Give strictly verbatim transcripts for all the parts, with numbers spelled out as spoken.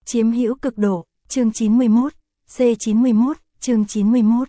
Chiếm hữu cực độ, chương chín mươi mốt, C chín mươi mốt, chương chín mươi mốt.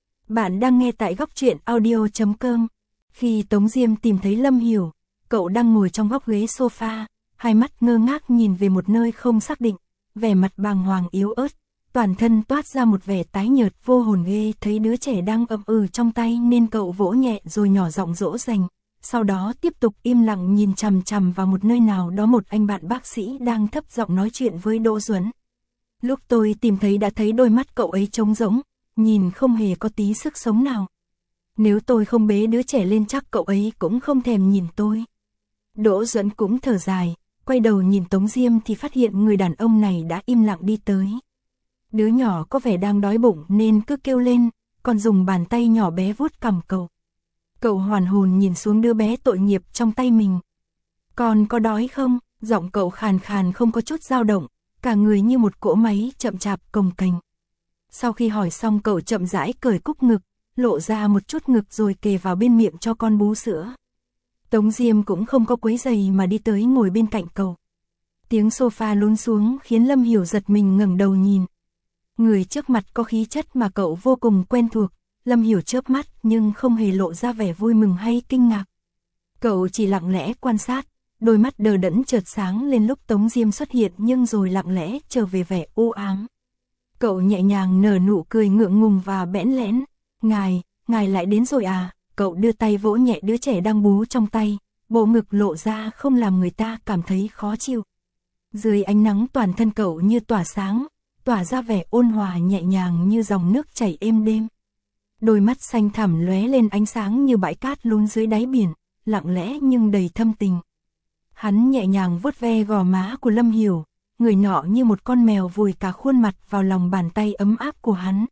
Bạn đang nghe tại góc truyện audio chấm com. Khi Tống Diêm tìm thấy Lâm Hiểu, cậu đang ngồi trong góc ghế sofa, hai mắt ngơ ngác nhìn về một nơi không xác định, vẻ mặt bàng hoàng yếu ớt, toàn thân toát ra một vẻ tái nhợt vô hồn ghê. Thấy đứa trẻ đang ậm ừ trong tay nên cậu vỗ nhẹ rồi nhỏ giọng dỗ dành. Sau đó tiếp tục im lặng nhìn chằm chằm vào một nơi nào đó. Một anh bạn bác sĩ đang thấp giọng nói chuyện với Đỗ Duẩn. Lúc tôi tìm thấy đã thấy đôi mắt cậu ấy trống rỗng, nhìn không hề có tí sức sống nào. Nếu tôi không bế đứa trẻ lên chắc cậu ấy cũng không thèm nhìn tôi. Đỗ Duẩn cũng thở dài, quay đầu nhìn Tống Diêm thì phát hiện người đàn ông này đã im lặng đi tới. Đứa nhỏ có vẻ đang đói bụng nên cứ kêu lên, còn dùng bàn tay nhỏ bé vuốt cằm cậu. Cậu hoàn hồn nhìn xuống đứa bé tội nghiệp trong tay mình. Con có đói không? Giọng cậu khàn khàn không có chút dao động, cả người như một cỗ máy chậm chạp cồng kềnh. Sau khi hỏi xong cậu chậm rãi cởi cúc ngực, lộ ra một chút ngực rồi kề vào bên miệng cho con bú sữa. Tống Diêm cũng không có quấy giày mà đi tới ngồi bên cạnh cậu. Tiếng sofa lún xuống khiến Lâm Hiểu giật mình ngẩng đầu nhìn. Người trước mặt có khí chất mà cậu vô cùng quen thuộc. Lâm Hiểu chớp mắt nhưng không hề lộ ra vẻ vui mừng hay kinh ngạc. Cậu chỉ lặng lẽ quan sát, đôi mắt đờ đẫn chợt sáng lên lúc Tống Diêm xuất hiện nhưng rồi lặng lẽ trở về vẻ u ám. Cậu nhẹ nhàng nở nụ cười ngượng ngùng và bẽn lẽn. Ngài, ngài lại đến rồi à? Cậu đưa tay vỗ nhẹ đứa trẻ đang bú trong tay, bộ ngực lộ ra không làm người ta cảm thấy khó chịu. Dưới ánh nắng toàn thân cậu như tỏa sáng, tỏa ra vẻ ôn hòa nhẹ nhàng như dòng nước chảy êm đêm. Đôi mắt xanh thẳm lóe lên ánh sáng như bãi cát lún dưới đáy biển, lặng lẽ nhưng đầy thâm tình. Hắn nhẹ nhàng vuốt ve gò má của Lâm Hiểu, người nọ như một con mèo vùi cả khuôn mặt vào lòng bàn tay ấm áp của hắn.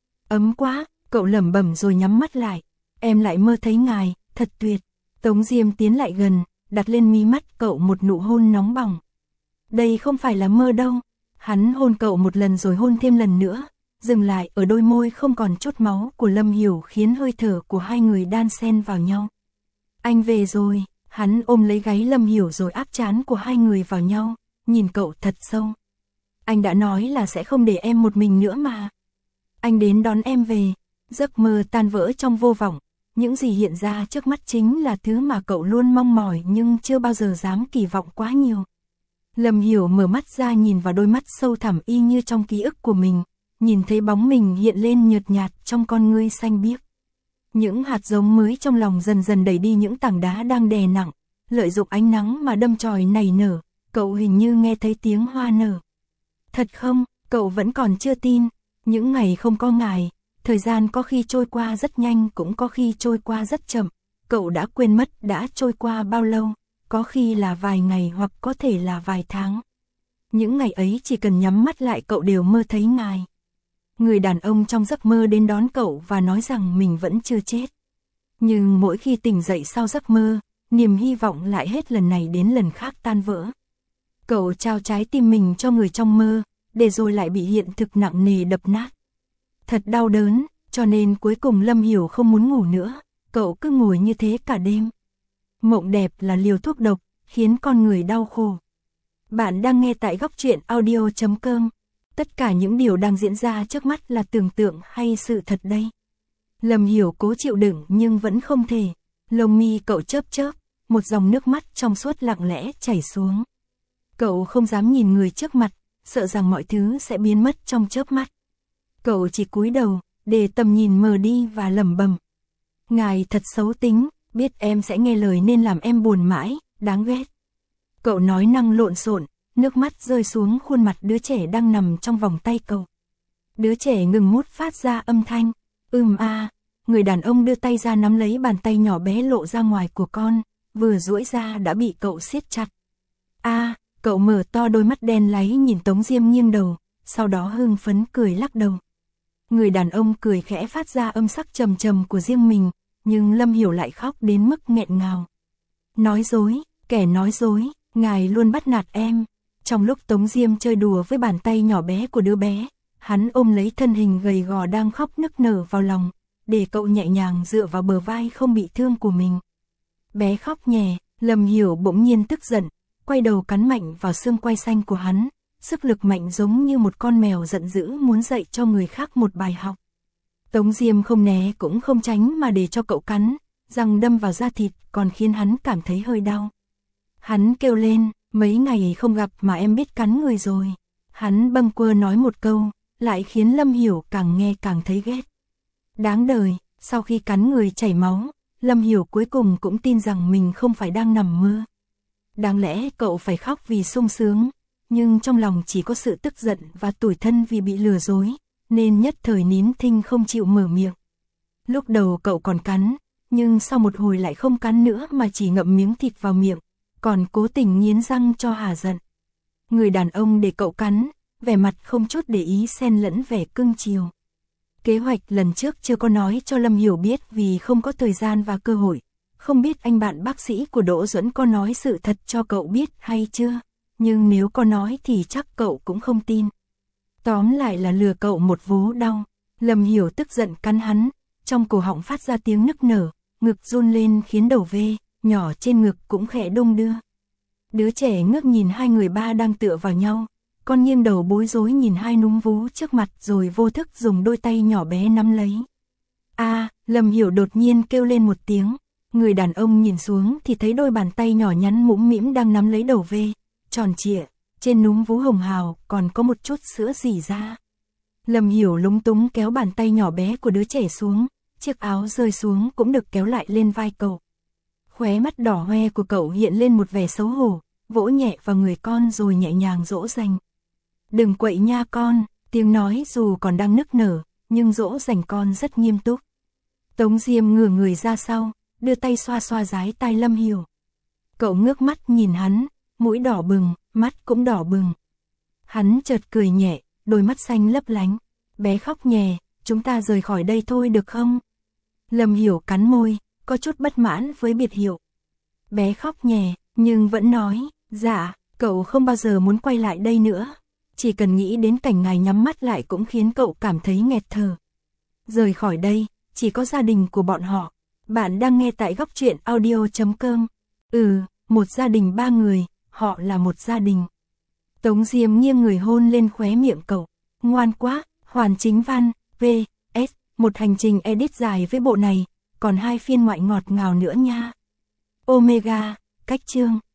Ấm quá, cậu lẩm bẩm rồi nhắm mắt lại. Em lại mơ thấy ngài, thật tuyệt. Tống Diêm tiến lại gần, đặt lên mí mắt cậu một nụ hôn nóng bỏng. Đây không phải là mơ đâu. Hắn hôn cậu một lần rồi hôn thêm lần nữa, dừng lại ở đôi môi không còn chút máu của Lâm Hiểu khiến hơi thở của hai người đan xen vào nhau. Anh về rồi, hắn ôm lấy gáy Lâm Hiểu rồi áp trán của hai người vào nhau, nhìn cậu thật sâu. Anh đã nói là sẽ không để em một mình nữa mà. Anh đến đón em về. Giấc mơ tan vỡ trong vô vọng, những gì hiện ra trước mắt chính là thứ mà cậu luôn mong mỏi nhưng chưa bao giờ dám kỳ vọng quá nhiều. Lâm Hiểu mở mắt ra nhìn vào đôi mắt sâu thẳm y như trong ký ức của mình, nhìn thấy bóng mình hiện lên nhợt nhạt trong con ngươi xanh biếc. Những hạt giống mới trong lòng dần dần đẩy đi những tảng đá đang đè nặng, lợi dụng ánh nắng mà đâm chồi nảy nở, cậu hình như nghe thấy tiếng hoa nở. Thật không, cậu vẫn còn chưa tin, những ngày không có ngài, thời gian có khi trôi qua rất nhanh cũng có khi trôi qua rất chậm, cậu đã quên mất đã trôi qua bao lâu. Có khi là vài ngày hoặc có thể là vài tháng. Những ngày ấy chỉ cần nhắm mắt lại cậu đều mơ thấy ngài. Người đàn ông trong giấc mơ đến đón cậu và nói rằng mình vẫn chưa chết. Nhưng mỗi khi tỉnh dậy sau giấc mơ, niềm hy vọng lại hết lần này đến lần khác tan vỡ. Cậu trao trái tim mình cho người trong mơ, để rồi lại bị hiện thực nặng nề đập nát. Thật đau đớn, cho nên cuối cùng Lâm Hiểu không muốn ngủ nữa, cậu cứ ngồi như thế cả đêm. Mộng đẹp là liều thuốc độc, khiến con người đau khổ. Bạn đang nghe tại góc truyện audio chấm com. Tất cả những điều đang diễn ra trước mắt là tưởng tượng hay sự thật đây? Lâm Hiểu cố chịu đựng nhưng vẫn không thể. Lông mi cậu chớp chớp, một dòng nước mắt trong suốt lặng lẽ chảy xuống. Cậu không dám nhìn người trước mặt, sợ rằng mọi thứ sẽ biến mất trong chớp mắt. Cậu chỉ cúi đầu, để tầm nhìn mờ đi và lẩm bẩm. Ngài thật xấu tính. Biết em sẽ nghe lời nên làm em buồn mãi, đáng ghét. Cậu nói năng lộn xộn, nước mắt rơi xuống khuôn mặt đứa trẻ đang nằm trong vòng tay cậu. Đứa trẻ ngừng mút phát ra âm thanh, ừm a. À. Người đàn ông đưa tay ra nắm lấy bàn tay nhỏ bé lộ ra ngoài của con, vừa duỗi ra đã bị cậu siết chặt. A, à, cậu mở to đôi mắt đen láy nhìn Tống Diêm nghiêng đầu, sau đó hưng phấn cười lắc đầu. Người đàn ông cười khẽ phát ra âm sắc trầm trầm của riêng mình. Nhưng Lâm Hiểu lại khóc đến mức nghẹn ngào. Nói dối, kẻ nói dối, ngài luôn bắt nạt em. Trong lúc Tống Diêm chơi đùa với bàn tay nhỏ bé của đứa bé, hắn ôm lấy thân hình gầy gò đang khóc nức nở vào lòng, để cậu nhẹ nhàng dựa vào bờ vai không bị thương của mình. Bé khóc nhè, Lâm Hiểu bỗng nhiên tức giận, quay đầu cắn mạnh vào xương quai xanh của hắn, sức lực mạnh giống như một con mèo giận dữ muốn dạy cho người khác một bài học. Tống Diêm không né cũng không tránh mà để cho cậu cắn, răng đâm vào da thịt còn khiến hắn cảm thấy hơi đau. Hắn kêu lên, mấy ngày không gặp mà em biết cắn người rồi. Hắn bâng quơ nói một câu, lại khiến Lâm Hiểu càng nghe càng thấy ghét. Đáng đời, sau khi cắn người chảy máu, Lâm Hiểu cuối cùng cũng tin rằng mình không phải đang nằm mơ. Đáng lẽ cậu phải khóc vì sung sướng, nhưng trong lòng chỉ có sự tức giận và tủi thân vì bị lừa dối, nên nhất thời nín thinh không chịu mở miệng. Lúc đầu cậu còn cắn, nhưng sau một hồi lại không cắn nữa mà chỉ ngậm miếng thịt vào miệng, còn cố tình nghiến răng cho hả giận. Người đàn ông để cậu cắn, vẻ mặt không chút để ý xen lẫn vẻ cưng chiều. Kế hoạch lần trước chưa có nói cho Lâm Hiểu biết vì không có thời gian và cơ hội. Không biết anh bạn bác sĩ của Đỗ Duẫn có nói sự thật cho cậu biết hay chưa, nhưng nếu có nói thì chắc cậu cũng không tin. Tóm lại là lừa cậu một vố đau. Lâm Hiểu tức giận cắn hắn, trong cổ họng phát ra tiếng nức nở, ngực run lên khiến đầu vê, nhỏ trên ngực cũng khẽ đung đưa. Đứa trẻ ngước nhìn hai người ba đang tựa vào nhau, con nghiêng đầu bối rối nhìn hai núm vú trước mặt rồi vô thức dùng đôi tay nhỏ bé nắm lấy. A, à, Lâm Hiểu đột nhiên kêu lên một tiếng, người đàn ông nhìn xuống thì thấy đôi bàn tay nhỏ nhắn mũm mĩm đang nắm lấy đầu vê, tròn trịa, trên núm vú hồng hào còn có một chút sữa rỉ ra. Lâm Hiểu lúng túng kéo bàn tay nhỏ bé của đứa trẻ xuống, chiếc áo rơi xuống cũng được kéo lại lên vai cậu. Khóe mắt đỏ hoe của cậu hiện lên một vẻ xấu hổ, vỗ nhẹ vào người con rồi nhẹ nhàng dỗ dành. Đừng quậy nha con, tiếng nói dù còn đang nức nở, nhưng dỗ dành con rất nghiêm túc. Tống Diêm ngửa người ra sau, đưa tay xoa xoa dái tai Lâm Hiểu. Cậu ngước mắt nhìn hắn, mũi đỏ bừng, mắt cũng đỏ bừng. Hắn chợt cười nhẹ, đôi mắt xanh lấp lánh. Bé khóc nhè, chúng ta rời khỏi đây thôi được không? Lâm Hiểu cắn môi, có chút bất mãn với biệt hiệu. Bé khóc nhè, nhưng vẫn nói, dạ, cậu không bao giờ muốn quay lại đây nữa. Chỉ cần nghĩ đến cảnh ngài nhắm mắt lại cũng khiến cậu cảm thấy nghẹt thở. Rời khỏi đây, chỉ có gia đình của bọn họ. Bạn đang nghe tại góc truyện audio chấm com. Ừ, một gia đình ba người, họ là một gia đình. Tống Diêm nghiêng người hôn lên khóe miệng cậu. Ngoan quá, Hoàn Chính Văn, vê ét, một hành trình edit dài với bộ này, còn hai phiên ngoại ngọt ngào nữa nha. Omega, cách chương.